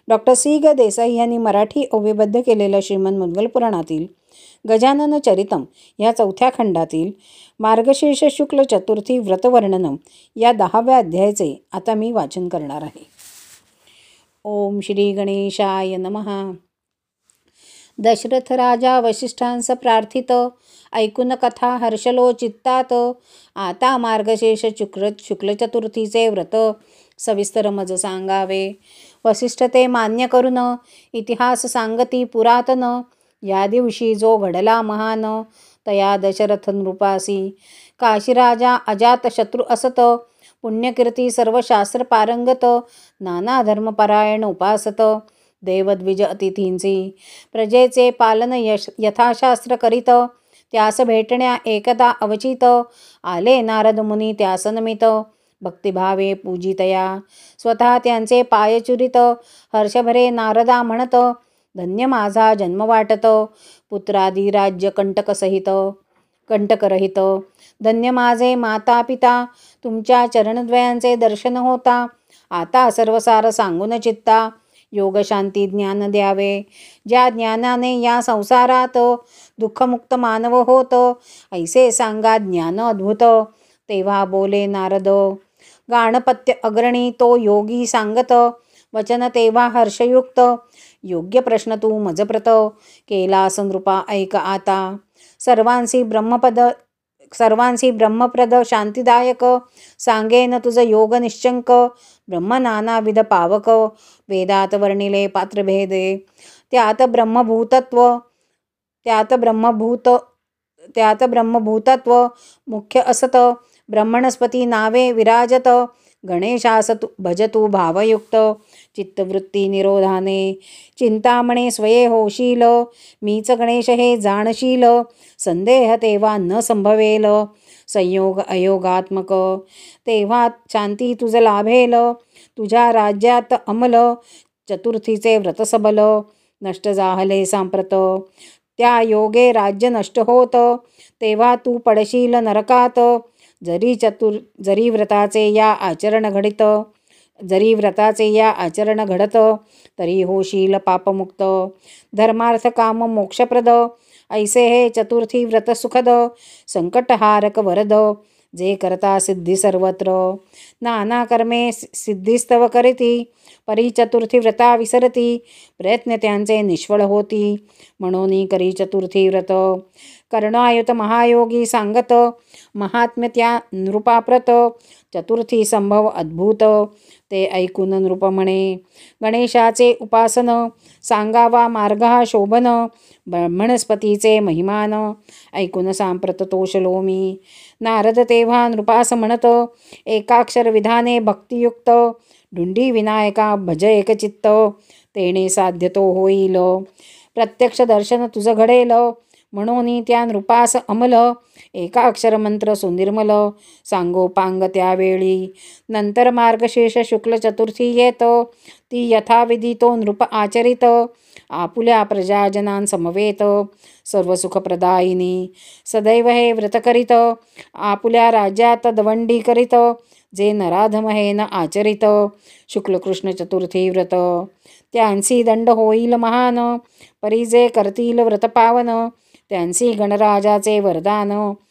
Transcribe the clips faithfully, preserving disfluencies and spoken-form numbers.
Doctor C ग देसाई यांनी मराठी ओवीबद्ध केलेल्या श्रीमद मुद्गल पुराणातील गजानन चरितम या चौथ्या खंडातील मार्गशीर्ष शुक्ल चतुर्थी व्रतवर्णनम या दहाव्या अध्यायाचे आता मी वाचन करणार आहे. ओम श्री गणेशाय नमः. दशरथ राजा वसिष्ठांस प्रार्थित, ऐकून कथा हर्षलो चित्तात. आता मार्गशीर्ष शुक्ल शुक्ल चतुर्थीचे व्रत सविस्तर मज सांगावे. वसिष्ठ ते मान्य करून इतिहास सांगती पुरातन. या दिवशी जो घडला महान, तया दशरथ नृपासी. काशीराजा अजात शत्रू असत, पुण्यकीर्ती सर्व शास्त्र पारंगत. नाना धर्मपरायण उपासत, देवद्विज अतिथींची. प्रजेचे पालन यश यथाशास्त्र करीत, त्यास भेटण्या एकदा अवचित. आले नारद मुनी त्यास नमित, भक्तिभावे पूजितया. स्वतः त्यांचे पाय चुरित, हर्षभरे नारदा म्हणत. धन्य माझा जन्म वाटत, पुत्रादी राज्य कंटक सहित कंटकरहित. धन्य माझे माता पिता, तुमच्या चरणद्वयांचे दर्शन होता. आता सर्वसार सांगून चित्ता, योग शांती ज्ञान द्यावे. ज्या ज्ञानाने या संसारात दुःखमुक्त मानव होत, ऐसे सांगा ज्ञान अद्भुत. तेव्हा बोले नारद, गाणपत्य अग्रणी तो योगी सांगत. वचन तेव्हा हर्षयुक्त, योग्य प्रश्न तू मजप्रत. केलास नृपा ऐक आता, सर्वांसी ब्रह्मपद सर्वांसी ब्रह्मप्रद शांतिदायक. सांगेन तुझ योग निश्चंक, ब्रह्म नानाविध पावक. वेदात वर्णिले पात्रभेदे, त्यात ब्रह्मभूतत्व त्यात ब्रह्मभूत त्यात ब्रह्मभूतत्व मुख्य असत. ब्रह्मणस्पती नावे विराजत, गणेशास तू भजतू भावयुक्त. चित्तवृत्ती निरोधाने, चिंतामणे स्वये होशील. मीच गणेश हे जाणशील, संदेह तेव्हा न संभवेल. संयोग अयोगात्मक, तेव्हा शांती तुझ लाभेल. तुझ्या राज्यात अमल, चतुर्थीचे व्रत सबल. नष्ट जाहले सांप्रत, त्या योगे राज्य नष्ट होत. तेव्हा तू पडशील नरकात. जरी चतुर जरी व्रताचे या आचरण घडित जरी व्रताचे या आचरण घडत, तरी होशील पापमुक्त. धर्मार्थ काम मोक्षप्रद, ऐसे हे चतुर्थी व्रत सुखद. संकटहारक वरद, जे करता सिद्धी सर्वत्र. नाना कर्मे सिद्धिस्तव करीती, परी चतुर्थी व्रता विसरती. प्रयत्न त्यांचे निष्फळ होती, म्हणून करी चतुर्थी व्रत. कर्णायुत महायोगी सांगत, महात्म्य त्या नृपाप्रत. चतुर्थी संभव अद्भुत, ते ऐकून नृप म्हणे. गणेशाचे उपासन, सांगावा मार्ग हा शोभन. ब्रह्मणस्पतीचे महिमान, ऐकून सांप्रत तोषलो मी. नारद तेव्हा नृपास म्हणत, एकाक्षर विधाने भक्तियुक्त. ढुंडी विनायका भज एकचित्त, तेने साध्य तो होईल. प्रत्यक्ष दर्शन तुझ घडेल, म्हणून त्या नृपास अमल. एका अक्षर मंत्र सुनिर्मल, सांगोपांग त्यावेळी. नंतर मार्गशीर्ष शुक्ल चतुर्थी येत, ती यथाविधी तो नृप आचरित. आपुल्या प्रजाजनांसमवेत, सर्व सुखप्रदायिनी. सदैव हे व्रत करीत, आपुल्या राज्यात दवंडी करीत. जे नराधम हे न आचरित, शुक्लकृष्ण चतुर्थी व्रत. त्यांसी दंड होईल महान, परी जे करतील व्रत पावन. त्यांसी गणराजाचे वरदान,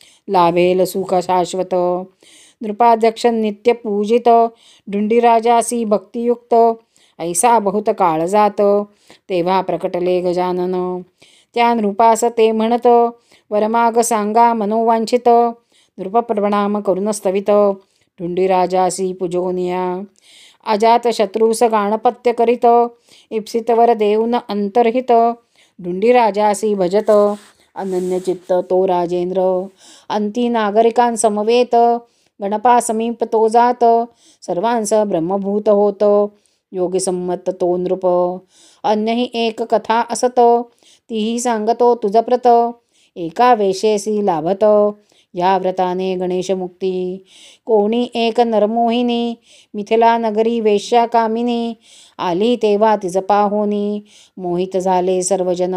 लाभेल सुख शाश्वत. नृपाध्यक्ष नित्य पूजित, ढुंडीराजासी भक्तियुक्त. ऐसा बहुत काळ जात, तेव्हा प्रकटले गजानन. त्या नृपास ते म्हणत, वरमाग सांगा मनोवांछित. नृप प्रणाम करून स्तवित, ढुंडीराजासी पूजोनिया. अजात शत्रूस गाणपत्य करीत, इप्सित वर देऊन अंतर्हित. ढुंडीराजासी भजत, अनन्य चित्त तो राजेंद्र. अंती नागरिकांसमवेत, गणपा समीप तो जात. सर्वांस ब्रह्मभूत होत, योगी संमत तो नृप. अन्यही एक कथा असत, तीही सांगतो तुझप्रत. एका वेशेसी लाभत, या व्रताने गणेश मुक्ती. कोणी एक नरमोहिनी, मिथिला नगरी वेश्या कामिनी. आली तेव्हा तिज पाहोनी, मोहित झाले सर्वजन.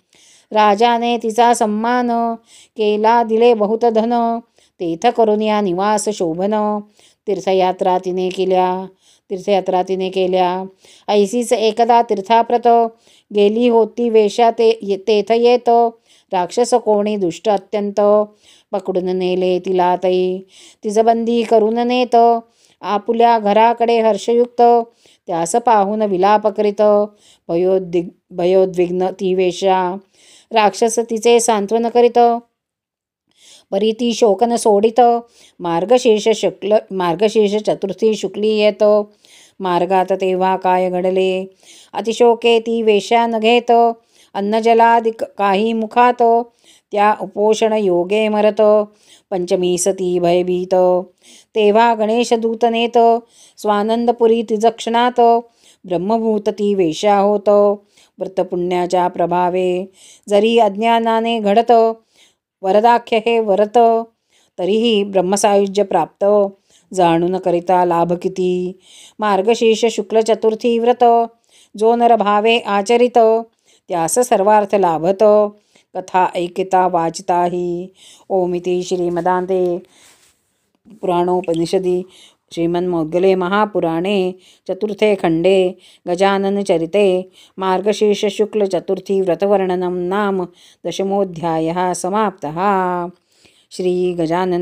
राजाने तिचा सम्मान केला, दिले बहुत धन. तेथ करून या निवास शोभन. तीर्थयात्रा तिने केल्या तीर्थयात्रा तिने केल्या ऐसीच एकदा तीर्थाप्रत गेली होती वेशा ते तेथ येत राक्षस कोणी दुष्ट अत्यंत पकडून नेले तिला तई तिजबंदी करून नेत आपुल्या घराकडे हर्षयुक्त त्यास पाहून विलाप करीत भयोद्विग भयोद्विग्न ती वेशा राक्षस तिचे सांत्वन करीत परी ती शोकन सोडित मार्गशीर्ष शुक्ल मार्गशीर्ष चतुर्थी शुक्ली येत मार्गात तेव्हा काय घडले अतिशोके ती वेश्या न घेत अन्नजलादि काही मुखात त्या उपोषण योगे मरत पंचमीस ती भयभीत तेव्हा गणेश दूत नेत स्वानंदपुरी तिजक्षणात ब्रह्मभूत ती वेश्या होत व्रतपुण्याच्या प्रभावे जरी अज्ञानाने घडत वरदाख्य हे व्रत तरीही ब्रह्मसायुज्य प्राप्त जाणून करिता लाभ किती मार्गशीर्ष शुक्ल चतुर्थी व्रत जो नर भावे आचरित त्यास सर्वार्थ लाभत कथा ऐकिता वाचिताही ओमिति श्रीमदान्ते पुराणोपनिषदि श्रीमन्मौद्गले महापुराणे चतुर्थे खण्डे गजाननचरिते मार्गशीर्षशुक्लचतुर्थी व्रतवर्णनं नाम दशमोऽध्यायः समाप्तः।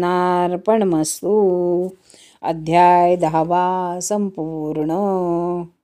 श्रीगजाननार्पणमस्तु। अध्याय दहावा संपूर्ण।